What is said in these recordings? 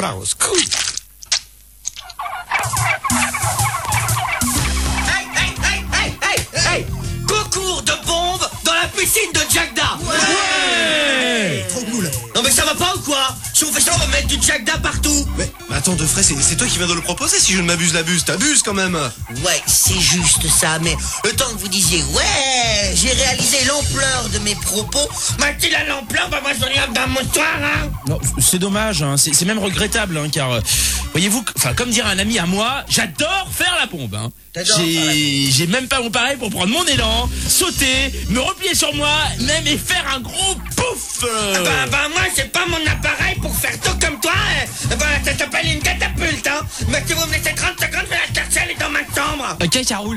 Voilà, au secours. Hey, concours de bombes dans la piscine de Jagda. Ouais. Trop cool. Non mais ça va pas ou quoi? Si on fait ça, on va mettre du Jagda partout. Mais attends, de frais, c'est toi qui viens de le proposer, si je ne m'abuse l'abuse. T'abuses quand même. Ouais, c'est juste ça, mais le temps que vous disiez ouais, j'ai réalisé l'ampleur de mes propos. Mathilde a l'ampleur, bah moi je regarde dans mon soir, hein. Non, c'est dommage, hein. C'est même regrettable, hein, car voyez-vous, enfin comme dirait un ami à moi, j'adore faire la pompe. Hein. J'ai même pas mon pareil pour prendre mon élan, sauter, me replier sur moi, même et faire un gros pouf. Bah moi c'est pas mon appareil pour faire tout comme toi. Bah ça s'appelle une catapulte, hein. Mais si vous me laissez 30 secondes, je vais la chercher, elle est dans ma chambre. Ok, ça roule.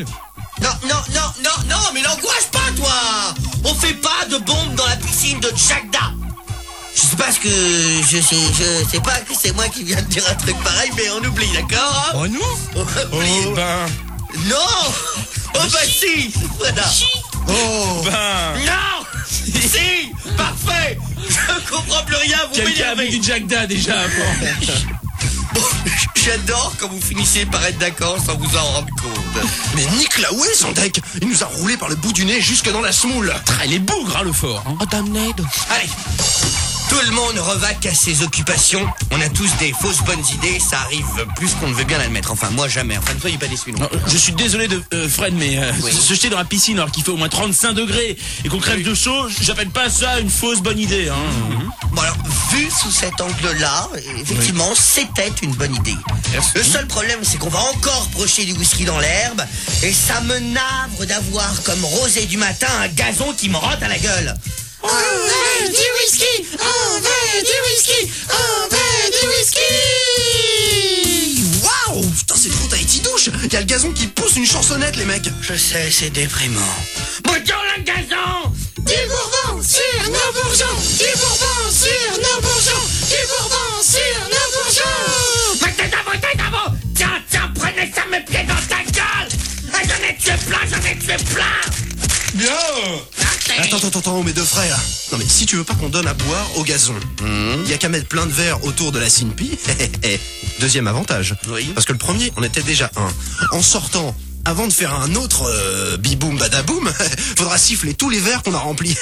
Non, mais l'angoisse pas, toi. On fait pas de bombes dans la piscine de Jagda. Je sais pas ce que... Je sais pas que c'est moi qui viens de dire un truc pareil, mais on oublie, d'accord, hein? Oh non. On oublie. Non. Oh bah si. Voilà. Oh. Non. Si. Parfait. Je comprends plus rien, vous Quelqu'un avec m'énervez. du Jagda déjà avant. Bon, j'adore quand vous finissez par être d'accord sans vous en rendre compte. Mais nique la ouais, son deck. Il nous a roulé par le bout du nez jusque dans la semoule. Il est bougre, hein, le fort. Hein. Oh, damned. Allez, tout le monde revaque à ses occupations. On a tous des fausses bonnes idées. Ça arrive plus qu'on ne veut bien l'admettre. Enfin, moi, jamais. Enfin, ne soyez pas déçus, non. Non, je suis désolé de Fred, mais Oui. se jeter dans la piscine alors qu'il fait au moins 35 degrés et qu'on crève de chaud, j'appelle pas ça une fausse bonne idée. Hein. Bon, alors, vu sous cet angle-là, effectivement, c'était une bonne idée. Le seul problème, c'est qu'on va encore brocher du whisky dans l'herbe. Et ça me navre d'avoir comme rosé du matin un gazon qui me rote à la gueule. On veut du whisky, on veut du whisky, on veut du whisky. Waouh. Putain, c'est trop Tahiti douche. Il y a le gazon qui pousse une chansonnette, les mecs. Je sais, c'est déprimant. Bonjour le gazon. Du Bourbon sur nos bourgeons, du Bourbon sur nos bourgeons, du Bourbon sur nos bourgeons. Mais c'est d'abord. Tiens, prenez ça mes pieds dans ta gueule. Ah, j'en ai tué plein. Bien. Attends, mes deux frères. Non mais si tu veux pas qu'on donne à boire au gazon, y a qu'à mettre plein de verres autour de la Sinpi. Deuxième avantage. Oui. Parce que le premier, on était déjà un. En sortant, avant de faire un autre biboum badaboum, faudra siffler tous les verres qu'on a remplis.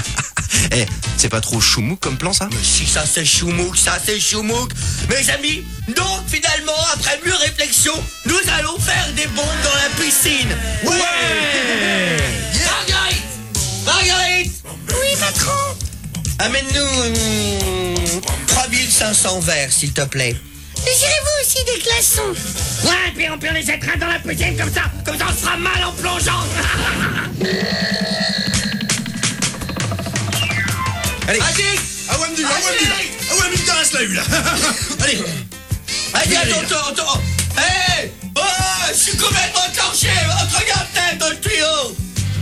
C'est pas trop choumouk comme plan, ça? Si ça c'est choumouk, Mes amis, donc finalement, après mûre réflexion, nous allons faire des bombes dans la piscine. Ouais. Marguerite. Oui, patron. Amène-nous 3500 verres, s'il te plaît. Désirez-vous aussi des glaçons? Ouais, puis on les jettera dans la piscine comme ça on se fera mal en plongeant. Allez. Vas-y. Awam du terrasse la là. Allez. Allez, attends. Hé. Oh, je suis complètement torché. Regarde dans le tuyau.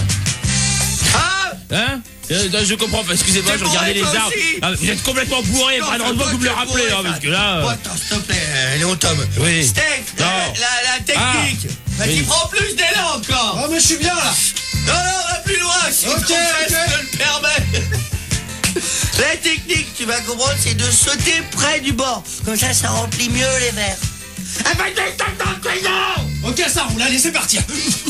Hein je comprends pas, excusez-moi, je regardais les arbres. Ah, vous êtes complètement bourré, pas heureusement que vous me le rappelez, hein, parce que là... Attends, s'il te plaît, Léon Tom. Oui. Steph, Non. la technique. Vas-y, Oui. prends plus d'élan encore. Oh mais je suis bien là. Non, va plus loin, si Ok, ton geste ok. te le permet. La technique, tu vas comprendre, c'est de sauter près du bord. Comme ça remplit mieux les verres. Ah bah, descends dans le tuyau. Ok, ça roule, allez, c'est parti.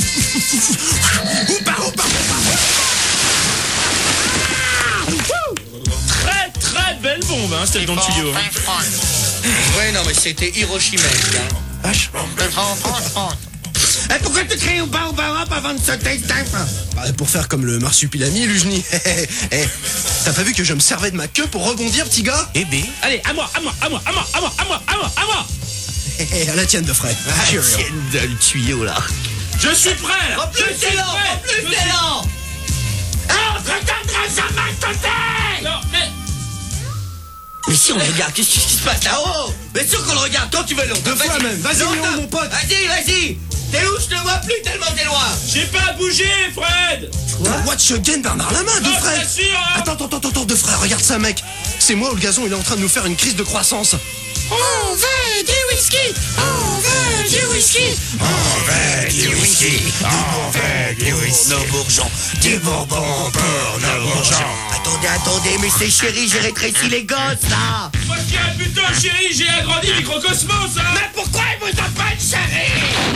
Très belle bombe, hein, celle dans le tuyau. Ouais, non, mais c'était Hiroshima. Vache. Pourquoi tu cries ou pas avant de sauter, Steph? Pour faire comme le marsupilami, Lujni. T'as pas vu que je me servais de ma queue pour rebondir, petit gars? Eh ben. Allez, à moi. À la tienne de frais. Tienne de le tuyau, là. Je suis prêt, là. Plus d'élan. Ah, on se regardera jamais sauter. Non, mais... Mais si on regarde, qu'est-ce qui se passe là-haut? Mais sûr qu'on le regarde, toi tu veux l'autre. Deux fois même. Vas-y, Léon, Léon, mon pote. Vas-y. T'es où? Je te vois plus tellement t'es loin. J'ai pas bougé, Fred. Watch again, Bernard Lama, deux Oh, frères. bien sûr, hein. Attends, deux frères, regarde ça, mec. C'est moi ou le gazon, il est en train de nous faire une crise de croissance. On veut du whisky, on veut veut du whisky. On veut du whisky. On veut du whisky. Nos bourgeons. Du bourbon pour nos bourgeons. Attendez, mais c'est chéri, j'ai rétréci les gosses, là. Moi je dirais plutôt, chérie, j'ai agrandi Microcosmos, hein. Mais pourquoi ils vous appellent chéri?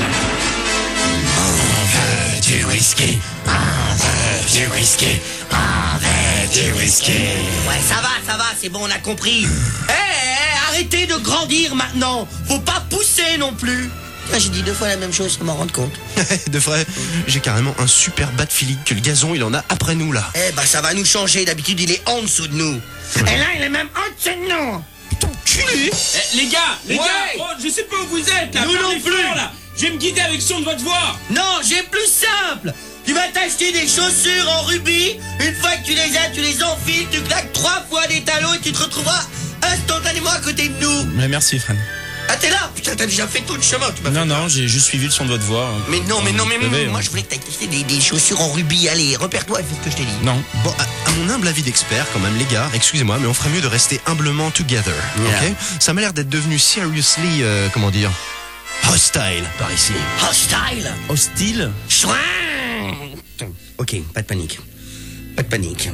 On veut du whisky. On veut du whisky. On veut du whisky. Ouais, ça va, c'est bon, on a compris. Arrêtez de grandir maintenant. Faut pas pousser non plus. J'ai dit 2 fois la même chose, sans m'en rendre compte. De vrai, j'ai carrément un super bas de feeling que le gazon il en a après nous là. Ça va nous changer. D'habitude, il est en dessous de nous. Et là, il est même en dessous de nous. Culé. Les gars, oh, je sais pas où vous êtes, là. Nous non plus. Là. Je vais me guider avec le son de votre voix. Non, j'ai plus simple. Tu vas t'acheter des chaussures en rubis. Une fois que tu les as, tu les enfiles, tu claques 3 fois des talons et tu te retrouveras instantanément à côté de nous. Mais merci, Fran. Ah, t'es là? Putain, t'as déjà fait tout le chemin. Non, j'ai juste suivi le son de votre voix. Mais moi je voulais que t'ailles tester des chaussures en rubis. Allez, repère-toi et fais ce que je t'ai dit. Non. Bon, à mon humble avis d'expert quand même les gars, excusez-moi, mais on ferait mieux de rester humblement together, ok? Ça m'a l'air d'être devenu seriously, comment dire, hostile par ici. Hostile? Hostile? Chouin. Ok, pas de panique. Pas de panique.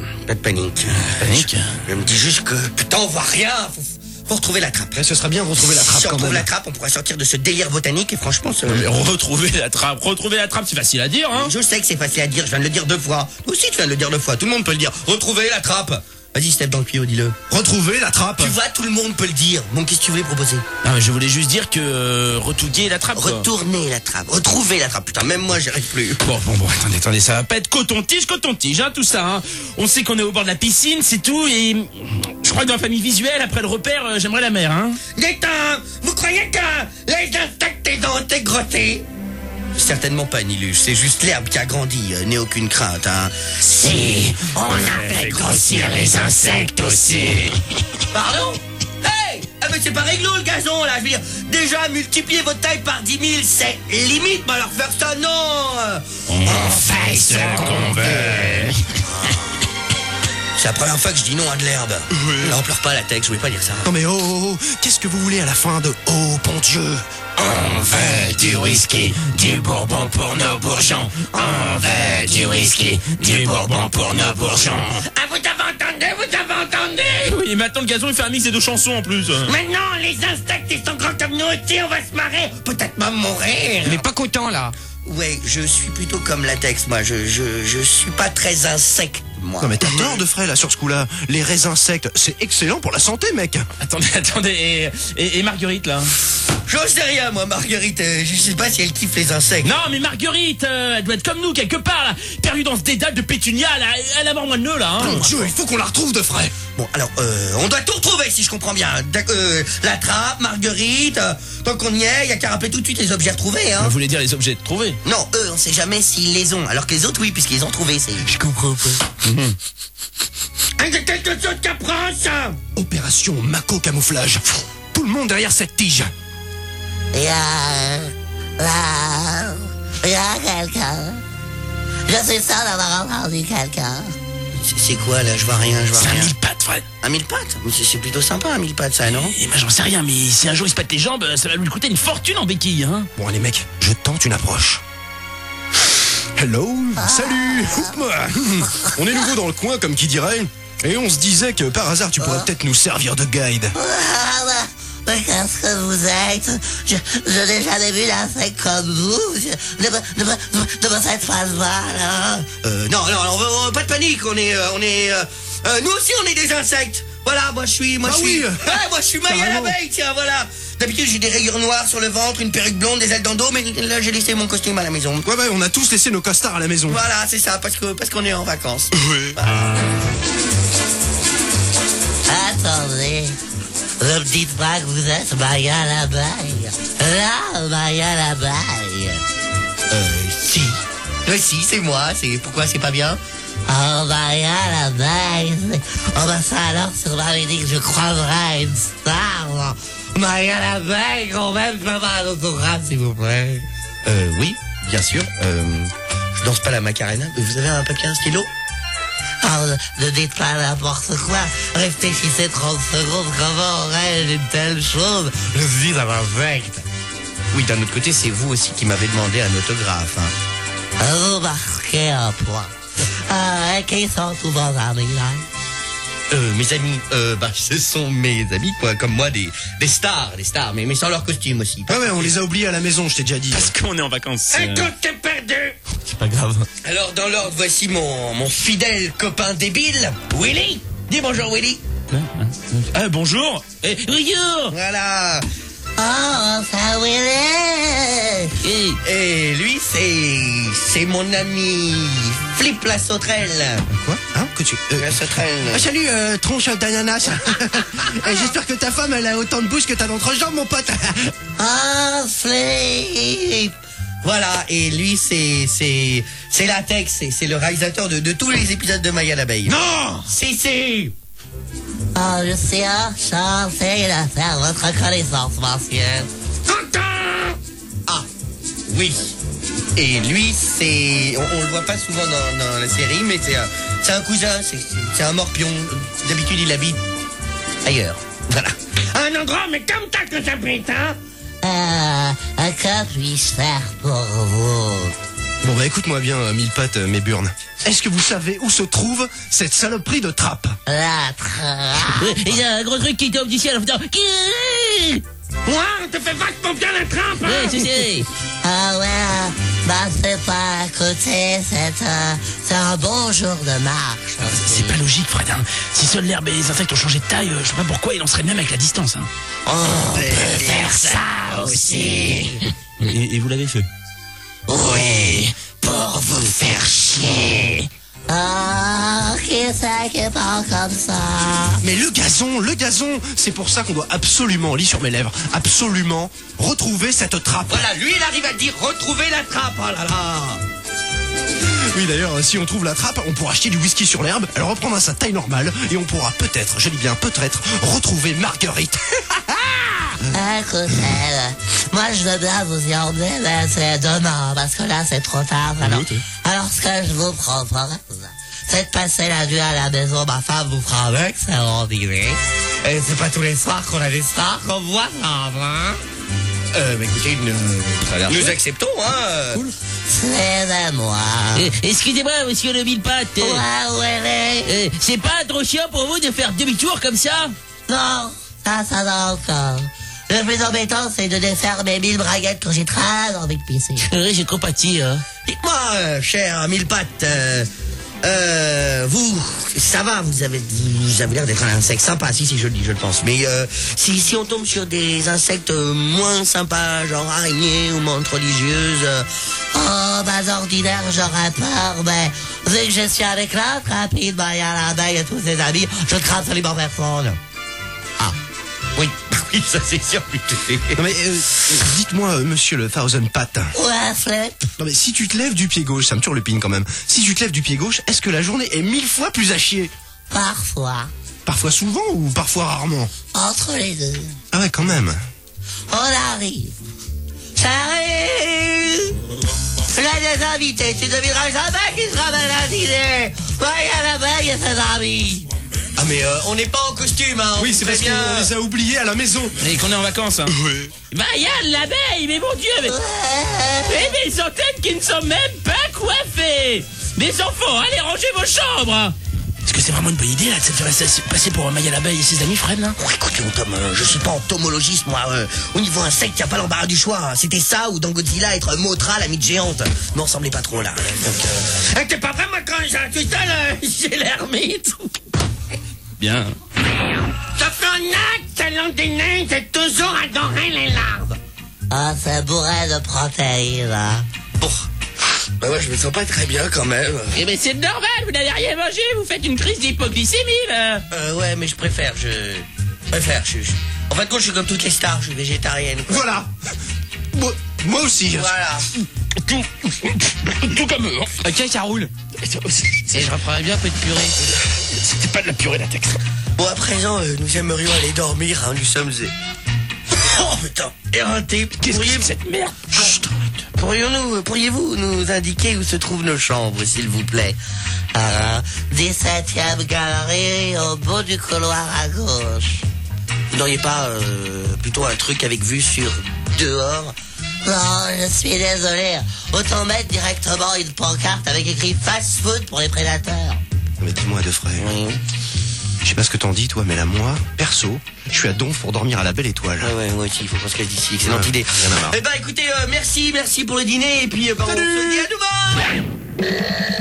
Je me dis juste que, putain, on voit rien. Faut retrouver la trappe. Ce serait bien de retrouver la trappe Si on quand retrouve même. la trappe, on pourra sortir de ce délire botanique et franchement, Mais retrouver la trappe, c'est facile à dire, hein. Je sais que c'est facile à dire, je viens de le dire 2 fois. Toi aussi, tu viens de le dire 2 fois, tout le monde peut le dire. Retrouver la trappe. Vas-y, Steph, dans le tuyau, dis-le. Retrouver la trappe. Tu vois, tout le monde peut le dire. Bon, qu'est-ce que tu voulais proposer? Non, mais je voulais juste dire que retouguer la trappe, quoi. Retourner la trappe, retrouver la trappe. Putain, même moi, j'y arrive plus. Bon, attendez, ça va pas être coton-tige, hein, tout ça, hein. On sait qu'on est au bord de la piscine, c'est tout, et je crois que dans la famille visuelle, après le repère, j'aimerais la mer, hein. Détain, vous croyez que les insectes ont été grottés? Certainement pas, Nilus, c'est juste l'herbe qui a grandi, n'aie aucune crainte, hein. Si, on a fait grossir les insectes aussi. Pardon? Hey, mais c'est pas réglo le gazon là, je veux dire, déjà multiplier votre taille par 10 000, c'est limite, mais alors faire ça, non. On fait ce qu'on veut. C'est la première fois que je dis non à de l'herbe. Non, pleure pas la tête, je voulais pas dire ça. Non mais oh, qu'est-ce que vous voulez à la fin de oh, bon Dieu? On veut du whisky, du bourbon pour nos bourgeons. On veut du whisky, du bourbon pour nos bourgeons. Ah, vous avez entendu? Oui, et maintenant le gazon il fait un mix des 2 chansons en plus. Maintenant, les insectes, ils sont grands comme nous aussi, on va se marrer. Peut-être même mourir. Il est pas content là. Ouais, je suis plutôt comme latex, moi. Je suis pas très insecte, moi. Non mais t'as tort de frais là sur ce coup-là. Les raisins secs, c'est excellent pour la santé mec. Attendez, et Marguerite, là? J'en sais rien, moi, Marguerite. Je sais pas si elle kiffe les insectes. Non, mais Marguerite, elle doit être comme nous, quelque part, là. Perdue dans ce dédale de pétunia, là. Elle a mort moins de nœuds, là, hein. Mon Dieu, il faut qu'on la retrouve de frais. Bon, alors, on doit tout retrouver, si je comprends bien. La trappe, Marguerite, tant qu'on y est, il y a qu'à rappeler tout de suite les objets retrouvés, hein. Vous voulez dire les objets trouvés? Non, eux, on sait jamais s'ils les ont. Alors que les autres, oui, puisqu'ils ont trouvé, c'est... Je comprends pas. C'est quelque chose qu'apprend, ça. Opération Mako camouflage. Tout le monde derrière cette tige. Il y a quelqu'un. Je suis sûr d'avoir entendu quelqu'un. C'est quoi, là? Je vois rien, C'est un 1000 pattes, Fred. Un 1000 pattes? Mais c'est plutôt sympa, un 1000 pattes, ça, non? Et moi, j'en sais rien, mais si un jour il se pète les jambes, ça va lui coûter une fortune en béquille, hein. Bon allez mec, je tente une approche. Hello, salut. On est nouveau dans le coin comme qui dirait. Et on se disait que par hasard tu pourrais peut-être nous servir de guide. Mais qu'est-ce que vous êtes? Je n'ai jamais vu d'insecte comme vous. Ne me faites pas mal, hein? Non, pas de panique. On est, nous aussi on est des insectes. Voilà, moi je suis Maya l'abeille, tiens, voilà. D'habitude j'ai des rayures noires sur le ventre, une perruque blonde, des ailes dans le dos, mais là j'ai laissé mon costume à la maison. Ouais, on a tous laissé nos costards à la maison. Voilà, c'est ça, parce qu'on est en vacances. Oui. Attendez. Ne me dites pas que vous êtes Maya l'abeille. Là, Maya l'abeille. Si. Si, c'est moi. Pourquoi c'est pas bien? Oh, Maya l'abeille. Oh, bah ça alors, si on m'avait dit que je croiserais une star. Maya l'abeille, quand même, je peux avoir un autographe, s'il vous plaît. Oui, bien sûr. Je danse pas la Macarena. Vous avez un papier, un stylo? Oh, ne dites pas n'importe quoi. Réfléchissez 30 secondes. Comment aurais-je une telle chose? Je suis un insecte. Oui, d'un autre côté, c'est vous aussi qui m'avez demandé un autographe. Hein. Vous marquez un point. Qui sont tous vos amis, là? Mes amis, ce sont mes amis, quoi, comme moi, des stars, mais sans leur costume aussi. Ouais, on les a oubliés à la maison, je t'ai déjà dit. Parce qu'on est en vacances. Tout est perdu. C'est pas grave. Alors, dans l'ordre, voici mon fidèle copain débile, Willy. Dis bonjour, Willy. Bonjour. Bonjour. Voilà. Oh, ça Willy. Et lui, c'est mon ami Flip la sauterelle. Quoi? Hein? Que tu... La sauterelle. Salut, tronche d'ananas. J'espère que ta femme, elle a autant de bouche que t'as d'entrejambe, mon pote. Oh, Flip. Voilà, et lui, c'est Latex, c'est le réalisateur de tous les épisodes de Maya l'abeille. Non. Si. Oh, je suis enchanté de faire votre connaissance, monsieur. Ah, oui. Et lui, on le voit pas souvent dans la série, mais c'est un cousin, c'est un morpion. D'habitude, il habite ailleurs. Voilà. Un endroit, mais comme ça que j'habite, hein. Que puis-je faire pour vous? Bon, bah écoute-moi bien, mille pattes, mes burnes. Est-ce que vous savez où se trouve cette saloperie de trappe? La trappe. Il y a un gros truc qui tombe du ciel en faisant... Ouais, on te fait vachement bien la trappe, hein. Ouais, c'est... Ah ouais, c'est pas à côté, c'est un bon jour de marche. C'est pas logique, Fred. Hein. Si seule l'herbe et les insectes ont changé de taille, je sais pas pourquoi il en serait de même avec la distance. Hein. On peut faire ça aussi. Et vous l'avez fait? Oui, pour vous faire chier. Ah, qui c'est qui parle comme ça? Mais le gazon, c'est pour ça qu'on doit absolument, lis sur mes lèvres, absolument retrouver cette trappe. Voilà, lui, il arrive à dire retrouver la trappe. Oh là là. Oui, d'ailleurs, si on trouve la trappe, on pourra acheter du whisky sur l'herbe, elle reprendra sa taille normale, et on pourra peut-être, je dis bien peut-être, retrouver Marguerite. Écoutez, moi je veux bien vous y emmener, mais c'est demain, parce que là c'est trop tard. Alors ce que je vous propose, c'est de passer la nuit à la maison. Ma femme vous fera un excellent dîner. Et c'est pas tous les soirs qu'on a des stars qu'on voit ça, hein. Mais écoutez, nous acceptons, hein. Cool. C'est moi. Excusez-moi, monsieur le mille-pattes. Ouais. C'est pas trop chiant pour vous de faire demi-tour comme ça? Non, ça va encore. Le plus embêtant, c'est de défaire mes 1000 braguettes quand j'ai très envie de pisser. Oui, j'ai compatis. Dites-moi, cher mille pattes, vous, ça va, vous avez l'air d'être un insecte sympa, si je le dis, je le pense. Mais si on tombe sur des insectes moins sympas, genre araignées ou menthes religieuses, d'ordinaire, j'aurais peur, mais vu que je suis avec la rapide, Maya l'abeille et tous ses amis, je ne crains absolument personne. Ah, oui, ça c'est sûr. Non mais, dites-moi, monsieur le Thousand Pat. Ouais, Flip. Non mais si tu te lèves du pied gauche, ça me turlupine quand même. Si tu te lèves du pied gauche, est-ce que la journée est 1000 fois plus à chier? Parfois. Parfois souvent ou parfois rarement? Entre les deux. Ah ouais, quand même. On arrive. J'arrive. J'ai des invités, tu devineras jamais qui se ramène à dîner. Maya l'abeille et ses amis. Ah mais on n'est pas en costume, hein. Oui, c'est parce qu'on les a oubliés à la maison. Et qu'on est en vacances, hein. Oui. Maya l'abeille, mais mon Dieu, mais des antennes qui ne sont même pas coiffées. Des enfants, allez ranger vos chambres. Est-ce que c'est vraiment une bonne idée, là, de se faire passer pour Maya l'abeille et ses amis, Fred, là? Oh, écoute, Tom, je suis pas entomologiste, moi. Au niveau insecte, y a pas l'embarras du choix. C'était ça ou dans Godzilla être Mothra, la mythe géante. Mais on ressemblait pas trop, là. Donc, t'es pas vrai, moi, quand j'ai tout seul, j'ai l'ermite. Bien. Ça fait un excellent dîner, j'ai toujours adoré les larves. Ah, c'est bourré de protéines, hein. Bon. Bah ouais, je me sens pas très bien quand même. Eh ben c'est normal, vous n'avez rien mangé, vous faites une crise d'hypoglycémie là. Ouais, mais je préfère. En fait, je suis comme toutes les stars, je suis végétarienne, quoi. Voilà. Moi aussi. Voilà. Tout comme eux. Ok, ça roule. Et je reprendrais bien un peu de purée. C'était pas de la purée, latex. Bon, à présent, nous aimerions aller dormir, hein, nous sommes... Oh putain, éreintés. Qu'est-ce que c'est que cette merde? Chut. Pourriez-vous nous indiquer où se trouvent nos chambres, s'il vous plaît? 17e galerie, au bout du couloir à gauche. Vous n'auriez pas plutôt un truc avec vue sur dehors? Non, je suis désolé. Autant mettre directement une pancarte avec écrit fast food pour les prédateurs. Mais dis-moi, deux frères. Je sais pas ce que t'en dis, toi, mais là, moi, perso, je suis à Donf pour dormir à la Belle Étoile. Ah ouais, moi aussi, il faut qu'on se casse d'ici. Excellente idée. Y'en a marre. Eh ben, écoutez, merci pour le dîner, et puis, on se dit à demain.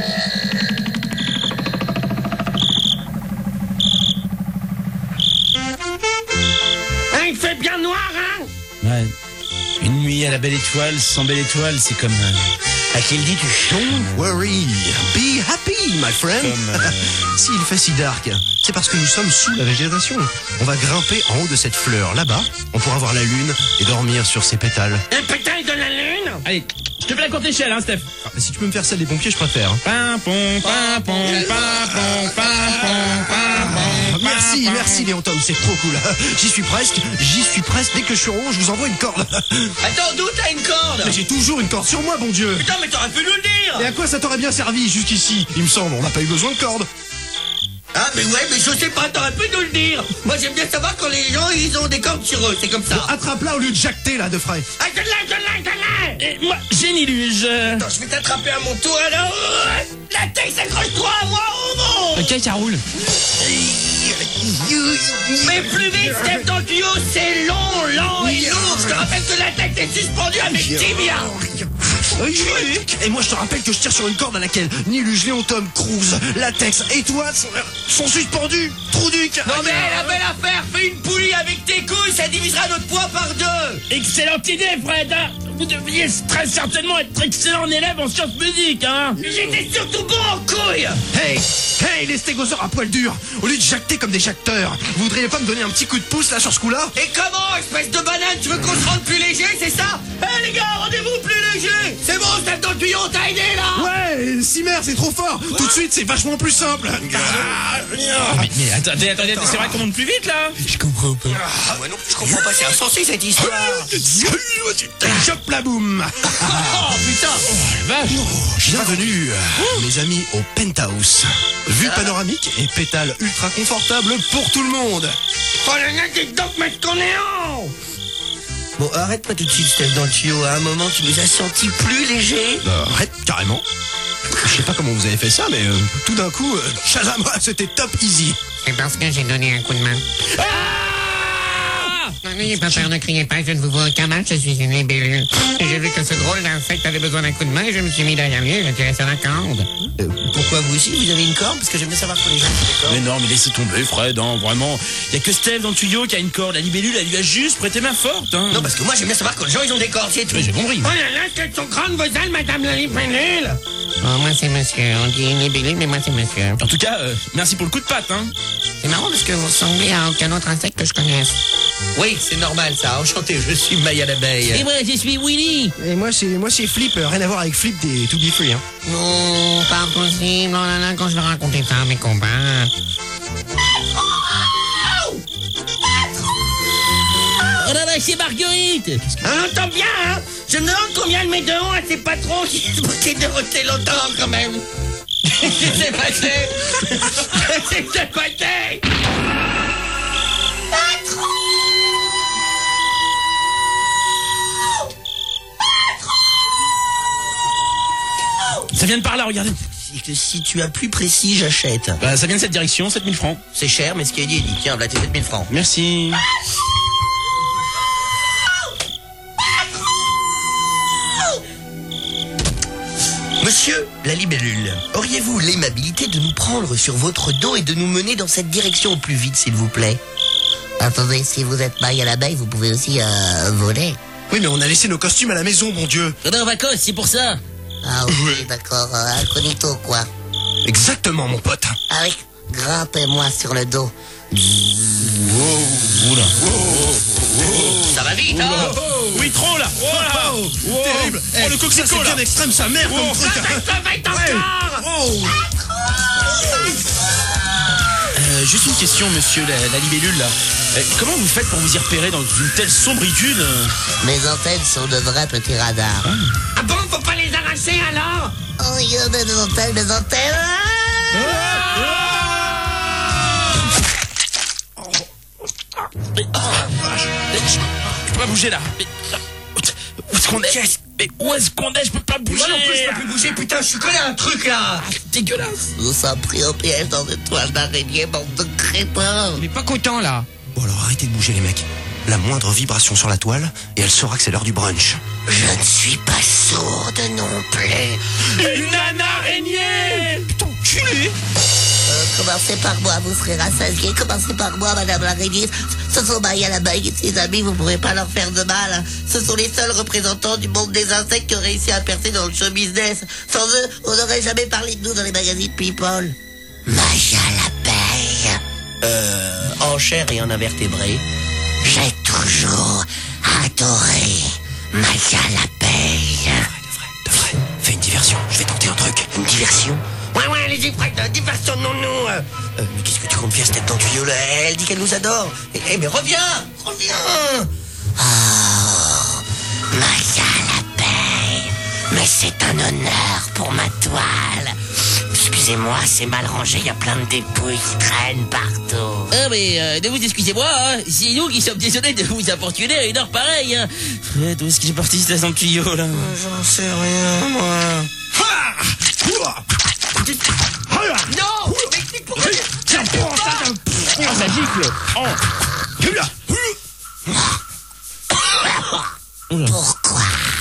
Il fait bien noir, hein? Ouais. Une nuit à la Belle Étoile, sans Belle Étoile, c'est comme... À qui il dit tu chantes? Don't worry, be happy, my friend. Comme, S'il fait si dark, c'est parce que nous sommes sous la végétation. On va grimper en haut de cette fleur. Là-bas, on pourra voir la lune et dormir sur ses pétales. Un pétale de la lune? Allez, je te fais la courte échelle, hein, Steph. Si tu peux me faire celle des pompiers, je préfère. Pimpon, pimpon, pimpon, pimpon, pimpon. Merci Léon Tom, c'est trop cool. J'y suis presque. Dès que je suis en haut, je vous envoie une corde. Attends, d'où t'as une corde? Mais j'ai toujours une corde sur moi, bon Dieu. Putain, mais t'aurais pu nous le dire! Et à quoi ça t'aurait bien servi jusqu'ici? Il me semble, on n'a pas eu besoin de corde. Ah, mais ouais, mais je sais pas, t'aurais pu nous le dire! Moi, j'aime bien savoir quand les gens, ils ont des cordes sur eux, c'est comme ça. Attrape-la au lieu de jacter, là, de frais. Ah, je l'ai! Et moi, j'ai une illuge. Attends, je vais t'attraper à mon tour, alors. La tête s'accroche-toi à moi, oh non! Ok, ça roule. Mais plus vite, Steph, dans le tuyau, c'est long et lourd. Je te rappelle que la tête est suspendue à mes tibias. Et moi je te rappelle que je tire sur une corde à laquelle Niluge, Léon Tom, Cruz, Latex et toi sont suspendus. Trouduc. Non mais la belle affaire, fais une poulie avec tes couilles, ça divisera notre poids par 2. Excellente idée, Fred. Hein. Vous devriez très certainement être excellent élève en sciences musiques, hein. J'étais surtout bon en couilles. Hey, les stégosaures à poil dur. Au lieu de jacter comme des jacteurs, vous voudriez pas me donner un petit coup de pouce là sur ce coup-là? Et comment, espèce de banane, tu veux qu'on se rende plus léger, c'est ça? Les gars, rendez-vous plus léger. C'est bon, Steph, dans le tuyau, t'as aidé là. Ouais, Simer, c'est trop fort. Tout de suite, c'est vachement plus simple. Mais attendez, c'est vrai qu'on monte plus vite, là. Je comprends pas. Moi non plus, je comprends pas, c'est insensé cette histoire. Chope la boum. Oh putain. Vache. Bienvenue, mes amis, au Penthouse. Vue panoramique et pétale ultra confortable pour tout le monde. Oh la nette, dites donc, mais qu'on est en! Bon, arrête pas tout de suite, Steph, dans le tuyau. À un moment, tu nous as sentis plus légers. Arrête, carrément. Je sais pas comment vous avez fait ça, mais tout d'un coup, Shazam, c'était top easy. C'est parce que j'ai donné un coup de main. N'ayez pas peur, ne criez pas, je ne vous vois aucun mal, je suis une libellule. J'ai vu que ce drôle d'insecte avait besoin d'un coup de main et je me suis mis derrière lui et j'ai tiré sur la corde. Pourquoi vous aussi, vous avez une corde? Parce que j'aime bien savoir que les gens ont des cordes. Mais non, mais laissez tomber, Fred, hein, vraiment. Il y a que Steph dans le tuyau qui a une corde. La libellule, elle lui a juste prêté main forte, hein. Non, parce que moi, j'aime bien savoir que les gens, ils ont des cordes, c'est tout. Mais j'ai compris. Oh là là, quelles sont grandes vos ailes, madame la libellule! Oh, moi c'est monsieur, on dit une libellule, mais moi c'est monsieur. En tout cas, merci pour le coup de patte, hein. C'est marrant parce que vous ressemblez à aucun autre insecte que je connaisse. Oui, c'est normal, ça. Enchanté, je suis Maya l'abeille. Et moi, je suis Winnie! Et moi c'est Flip, rien à voir avec Flip des To Be Free, hein. Non, pas possible, oh là là, quand je leur racontais ça à mes copains. Oh la vache, c'est Marguerite! On entend bien, hein? Je me demande combien elle met de haut à ses patrons qui se moquaient de rôter longtemps, quand même. Qu'est-ce qui s'est passé? Qu'est-ce qui s'est passé? Ça vient de par là, regardez. C'est que si tu as plus précis, j'achète. Bah, ça vient de cette direction, 7000 francs. C'est cher, mais ce qui est dit est dit. Tiens, là, t'es 7000 francs. Merci. Monsieur la libellule, auriez-vous l'aimabilité de nous prendre sur votre dos et de nous mener dans cette direction au plus vite, s'il vous plaît? Attendez, si vous êtes Maille à l'abeille, vous pouvez aussi voler. Oui, mais on a laissé nos costumes à la maison, mon Dieu. On est en vacances, c'est pour ça! Ah oui, d'accord, incognito quoi. Exactement, mon pote. Ah oui, grimpez-moi sur le dos. Ça va vite, hein? Oui, trop, là. Oh, là. Terrible. Oh, le coxico, ça, c'est là. bien extrême, sa mère, comme truc. Ça va être encore! Juste une question, monsieur la libellule, là. Comment vous faites pour vous y repérer dans une telle sombritude? Mes antennes sont de vrais petits radars. Ah bon, faut pas les arracher alors? Oh, regardez mes antennes, mes antennes. Je peux pas bouger, là. est-ce qu'on est? Mais où est-ce qu'on est? Je peux pas bouger. Moi non plus, je peux plus bouger. Putain, je suis collé à un truc là. Dégueulasse. Nous sommes pris au piège dans une toile d'araignée, bande de crétins. On est pas content là. Bon alors arrêtez de bouger les mecs. La moindre vibration sur la toile et elle saura que c'est l'heure du brunch. Je ne suis pas sourde non plus. Une nana araignée. Putain, enculé. Commencez par moi, vous serez rassasiés. Commencez par moi, madame l'araignée. Ce sont Maya l'abeille et ses amis, vous pouvez pas leur faire de mal. Ce sont les seuls représentants du monde des insectes qui ont réussi à percer dans le show business. Sans eux, on n'aurait jamais parlé de nous dans les magazines People. Maya l'abeille. En chair et en invertébré. J'ai toujours adoré Maya l'abeille. De vrai, fais une diversion, je vais tenter un truc. Une diversion? Ouais, allez-y, Fred, diversion, non. Mais qu'est-ce que tu comptes faire, cette tête dans le tuyau là? Elle dit qu'elle nous adore. Mais reviens. Oh, Maya l'abeille. Mais c'est un honneur pour ma toile. Excusez-moi, c'est mal rangé, il y a plein de dépouilles qui traînent partout. Ah mais ne vous excusez-moi, hein. C'est nous qui sommes désolés de vous importuner à une heure pareille. Hein. Fred, où est-ce qu'il est parti ce dans le tuyau là? J'en sais rien, moi. Non! Mais pourquoi? Tiens, prends ça. Oh, ça gicle. Pourquoi?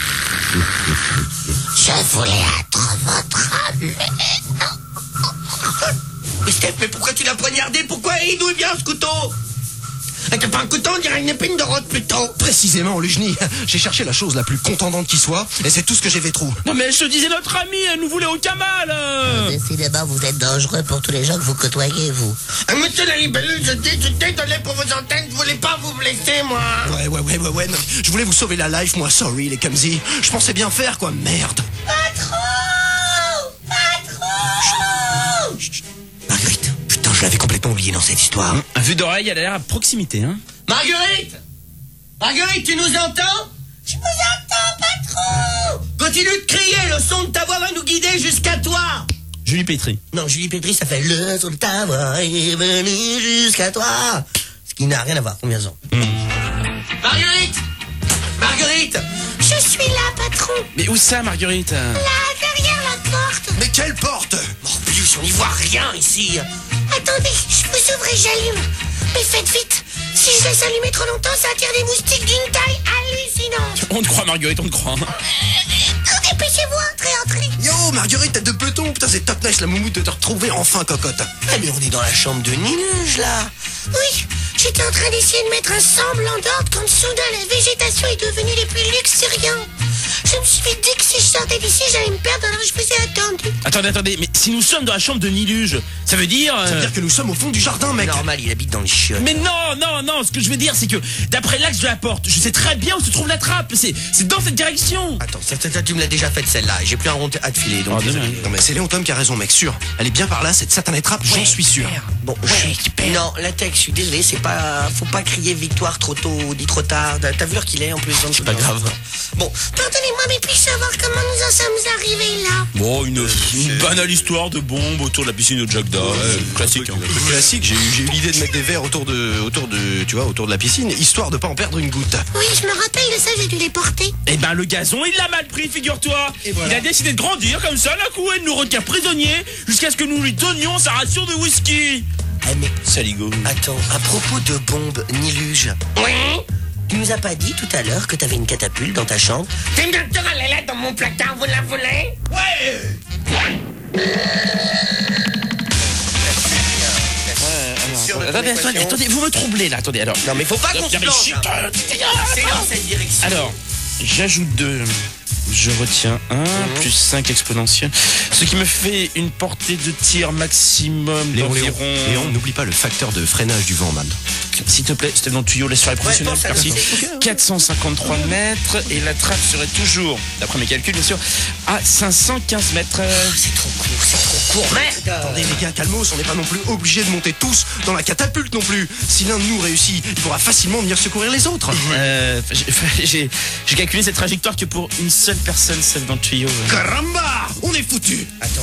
Je voulais être votre ami. Mais Steph, mais pourquoi tu l'as poignardé? Pourquoi? Et d'où il vient ce couteau? T'as pas un couteau, on dirait une épine de rôde plutôt. Précisément, Lujny. J'ai cherché la chose la plus contendante qui soit, et c'est tout ce que j'ai trouvé. Non mais je te disais, notre amie, elle nous voulait aucun mal. Décidément, vous êtes dangereux pour tous les gens que vous côtoyez, vous. Monsieur la libellule, je suis désolé pour vos antennes, je voulais pas vous blesser, moi. Ouais. non, je voulais vous sauver la life, moi, sorry, les Kamzi. Je pensais bien faire, quoi, merde. Patron! Marguerite, putain, je l'avais complètement oublié dans cette histoire. Un vue d'oreille, elle a l'air à proximité, hein. Marguerite, tu nous entends? Je vous entends, patron! Continue de crier, le son de ta voix va nous guider jusqu'à toi. Julie Pétry. Non, Julie Pétry, ça fait le son de ta voix est venu jusqu'à toi. Ce qui n'a rien à voir, combien ans? Marguerite, Je suis là, patron! Mais où ça, Marguerite? Là, derrière la porte! Mais quelle porte? Morbius, on n'y voit rien ici. Attendez, je vous ouvre et j'allume. Mais faites vite! Si je laisse allumer trop longtemps, ça attire des moustiques d'une taille hallucinante! On te croit, Marguerite, on te croit. Dépêchez-vous, entrez! Yo, Marguerite, tête de peloton. Putain, c'est top nice, la moumoute, de te retrouver enfin, cocotte. Ah, mais on est dans la chambre de Ninuge, là. Oui, j'étais en train d'essayer de mettre un semblant d'ordre quand soudain la végétation est devenue les plus luxuriantes. Je me suis dit que si je sortais d'ici, j'allais me perdre, alors je vous ai attendu. Attendez, mais si nous sommes dans la chambre de Niluge, ça veut dire... Ça veut dire que nous sommes au fond du jardin, mec. Normal, il habite dans les chiottes. Mais non, ce que je veux dire, c'est que d'après l'axe de la porte, je sais très bien où se trouve la trappe. C'est dans cette direction. Attends, ça, tu me l'as déjà faite celle-là. J'ai plus un rond à te filer, donc désolé. Non, mais c'est Léon Tom qui a raison, mec, sûr. Elle est bien par là, cette satanée trappe, j'en suis sûr. Bon, non, la tech, je suis désolé, c'est pas... Faut pas crier victoire trop tôt, ni trop tard. T'as vu l'heure qu'il est, en plus. C'est pas grave. Bon, Pardonnez-moi, mais puis-je savoir comment nous en sommes arrivés là? Bon, une banale histoire de bombe autour de la piscine de Jack Da. Classique. Classique, j'ai eu l'idée de mettre des verres autour de la piscine, histoire de pas en perdre une goutte. Oui, je me rappelle de ça, j'ai dû les porter. Eh ben, le gazon, il l'a mal pris, figure-toi. Voilà. Il a décidé de grandir comme ça, d'un coup, et de nous retient prisonniers jusqu'à ce que nous lui donnions sa ration de whisky. eh, mais Saligo. attends, à propos de bombes, Niluge. Oui? Tu nous as pas dit tout à l'heure que t'avais une catapulte dans ta chambre? T'es docteur, elle est là dans mon placard, vous la voulez? Attendez, vous me troublez là, attendez, alors. Non, mais faut pas qu'on se Mais plante, chut, hein. C'est dans cette direction. Alors, j'ajoute 2. Je retiens 1, plus 5 exponentiel. Ce qui me fait une portée de tir maximum d'environ... Léon, n'oublie pas le facteur de freinage du vent, man. S'il te plaît, c'était dans le tuyau, laisse faire les professionnels. pense à Merci. ça. 453 mètres et la trappe serait toujours, d'après mes calculs bien sûr, à 515 mètres. C'est trop court, merde. Attendez les gars, calmos, on n'est pas non plus obligés de monter tous dans la catapulte non plus. Si l'un de nous réussit, il pourra facilement venir secourir les autres. J'ai calculé cette trajectoire que pour une seule personne, celle dans le tuyau. Caramba, on est foutu. Attends.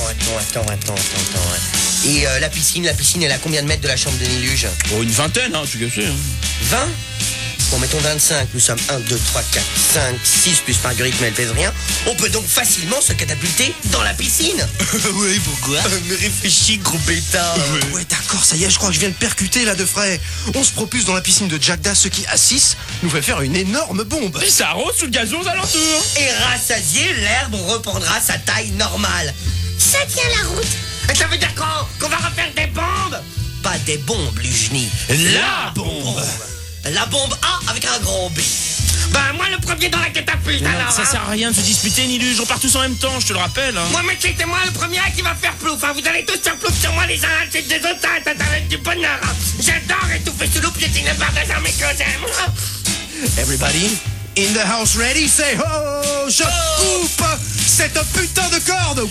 Et la piscine, elle a combien de mètres de la chambre de Niluge? Oh, une vingtaine, hein, tu sais. 20? bon, mettons 25, nous sommes 1, 2, 3, 4, 5, 6, plus Marguerite, mais elle pèse rien. On peut donc facilement se catapulter dans la piscine. Oui, pourquoi? Mais réfléchis, gros bêta. Ouais, d'accord, ça y est, je crois que je viens de percuter là de frais. On se propulse dans la piscine de Jackda, ce qui, à 6, nous fait faire une énorme bombe. Puis ça arrose sous le gazon aux alentours. Et rassasié, l'herbe reprendra sa taille normale. Ça tient la route. Et ça veut dire qu'on va refaire des bombes? Pas des bombes, Lujni. La bombe. La bombe A avec un grand B. Bah, moi, le premier dans la catapulte, alors. Ça sert à rien de se disputer, Niluge. On part tous en même temps, je te le rappelle. Hein. Moi, mais c'est moi le premier qui va faire plouf. Hein. Vous allez tous faire plouf sur moi, les uns à la suite des autres. Ça va être du bonheur. Hein. J'adore étouffer sous l'eau, piétiner par des armées que j'aime. Everybody in the house ready, say ho! Je coupe cette putain de corde!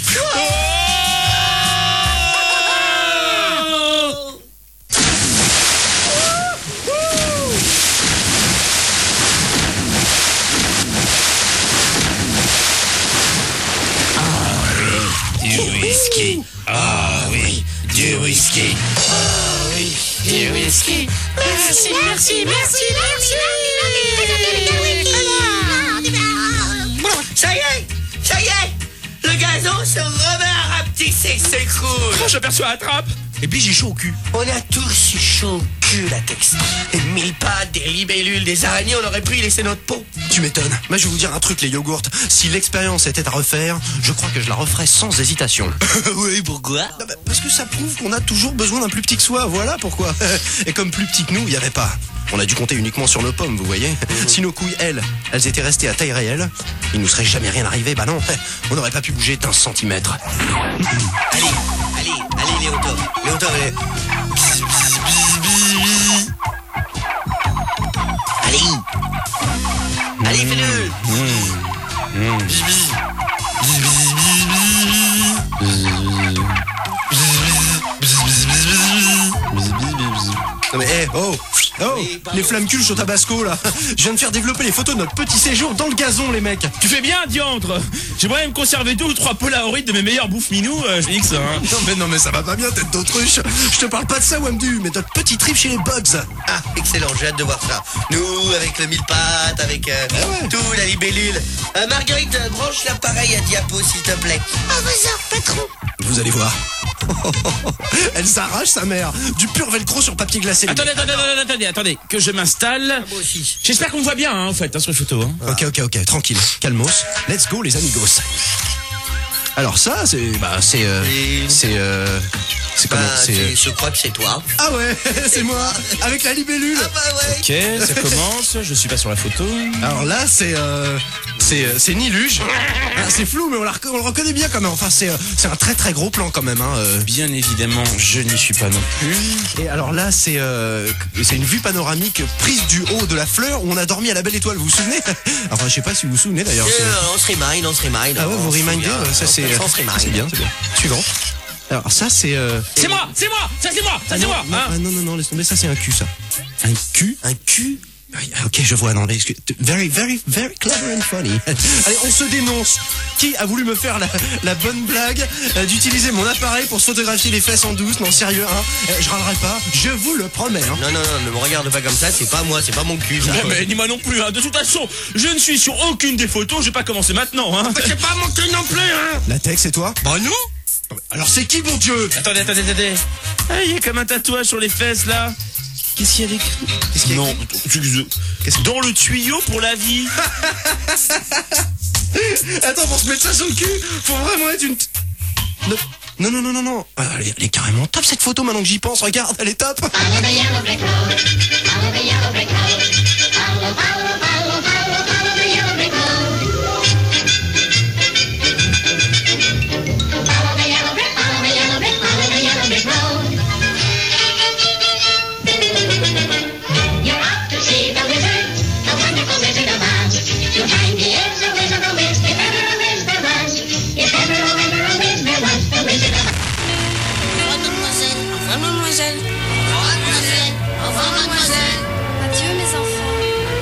Du whisky. Ah oui, du whisky. Ah oui, du whisky. Merci, merci, merci, merci. Ça y est, le gazon se remet à rapetisser, c'est cool. Oh, j'aperçois la trappe. Et puis j'ai chaud au cul. On a tous eu chaud au cul, la texte. Des mille pattes, des libellules, des araignées, on aurait pu y laisser notre peau. Tu m'étonnes. Mais je vais vous dire un truc, les yogourts. Si l'expérience était à refaire, je crois que je la referais sans hésitation. Oui, pourquoi? Parce que ça prouve qu'on a toujours besoin d'un plus petit que soi, voilà pourquoi. Et comme plus petit que nous, il n'y avait pas. On a dû compter uniquement sur nos pommes, vous voyez. Si nos couilles, elles étaient restées à taille réelle, il nous serait jamais rien arrivé, bah non. On n'aurait pas pu bouger d'1 centimètre. Allez, Léoto, allez. Allez, fais-le. Non mais oh, Oui, pardon. les flammes culches au tabasco là. Je viens de faire développer les photos de notre petit séjour dans le gazon, les mecs. Tu fais bien, diantre. J'aimerais même conserver 2 ou 3 polaroids de mes meilleurs bouffes minous. Je dis que ça. Hein. Non mais ça va pas bien, tête d'autruche. Je te parle pas de ça, Wamdu, mais notre petit trip chez les Bugs. Ah, excellent, j'ai hâte de voir ça. Nous, avec le mille pattes, avec tout, la libellule. Marguerite, branche l'appareil à diapo, s'il te plaît. À vos ordres, patron. Vous allez voir. Elle s'arrache, sa mère. Du pur velcro sur papier glacé. Attendez, que je m'installe. Moi aussi. J'espère qu'on me voit bien, hein, en fait, hein, sur les photos. Hein. Ok, tranquille. Calmos. Let's go, les amigos. Alors ça, c'est comment Je crois que c'est toi. Ah ouais, c'est moi, avec la libellule. Ah bah ouais. Ok, ça commence. Je suis pas sur la photo. Alors là, c'est Niluge. Ah, c'est flou, mais on le reconnaît bien quand même. Enfin, c'est un très très gros plan quand même. Hein. Bien évidemment, je n'y suis pas non plus. Et alors là, c'est une vue panoramique prise du haut de la fleur où on a dormi à la Belle Étoile. Vous vous souvenez? Enfin, je sais pas si vous vous souvenez d'ailleurs. On se remind. Ah ouais, vous remindez, ça c'est bien. Suivant. Alors ça c'est C'est moi. non, laisse tomber, ça c'est un cul, ça. Un cul? Oui, ok, je vois, non, mais excuse, very clever and funny. Allez, on se dénonce. Qui a voulu me faire la bonne blague d'utiliser mon appareil pour se photographier les fesses en douce? Non, sérieux, hein? Je râlerai pas, je vous le promets, hein. Non, ne me regarde pas comme ça, c'est pas moi, c'est pas mon cul. Ça. Ouais, mais ni moi non plus. Hein. De toute façon, je ne suis sur aucune des photos. Je vais pas commencer maintenant. Hein. C'est pas mon cul non plus, hein. Latex, c'est toi? Bah non. Alors c'est qui, mon Dieu? Attendez. Ah, il y a comme un tatouage sur les fesses là. Qu'est-ce qu'il y a d'écrit? Non, dans le tuyau pour la vie. Attends, pour se mettre ça sur le cul, faut vraiment être une... Non. Elle est carrément top cette photo maintenant que j'y pense. Regarde, elle est top. Follow the yellow brick road. Follow the yellow brick road. Follow the yellow brick road. Follow the yellow brick, follow the yellow brick, follow the yellow brick road. You're out to see the wizard, the wonderful Wizard of Oz. To find he is a wizard, a whiz, if ever a whiz there was. If ever a whiz there was, the Wizard of Oz. Au revoir, mademoiselle. Au revoir, mademoiselle. Au revoir, mademoiselle. Adieu, mes enfants.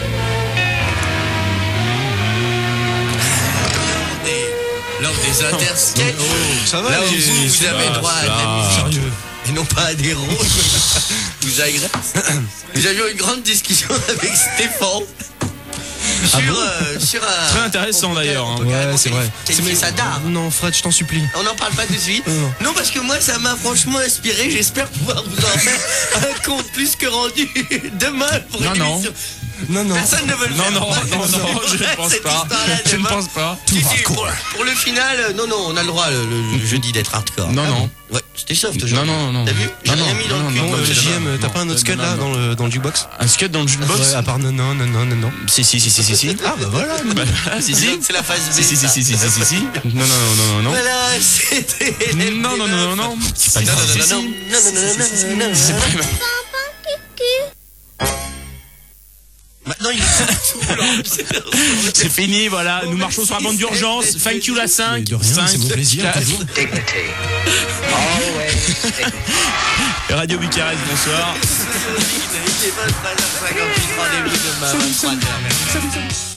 Lors des intersketchs, Ça va, là où vous avez droit à de la musique Sérieux. et non pas à des roses. vous agresse. Nous avions une grande discussion avec Stéphane. Sur un. Très intéressant d'ailleurs. Hein. Ouais, c'est vrai. C'est sa dame. Non, Fred, je t'en supplie. On n'en parle pas tout de suite. Non, parce que moi, ça m'a franchement inspiré. J'espère pouvoir vous en faire un compte plus que rendu demain pour une émission. Non. Personne ne veut le faire. Non, je ne pense pas. Je ne pense pas. Si, pour le final, non, on a le droit le jeudi d'être hardcore. Non. Ouais, c'était soft aujourd'hui. Non. T'as vu? J'ai rien mis dans le cul. Bon, JM, t'as pas un autre scud là dans le jukebox? Un scud dans le jukebox? Ouais, à part non. Si. Ah bah voilà. Si. C'est la phase B. Si. Non. Voilà, c'était. Non. C'est pas grave. Non. Maintenant, il C'est fini, voilà. Nous marchons sur la bande d'urgence. Thank you la 5. De rien, c'est mon plaisir. Radio Bucarest, bonsoir. Il n'était pas à 58 rendez-vous demain, 23h.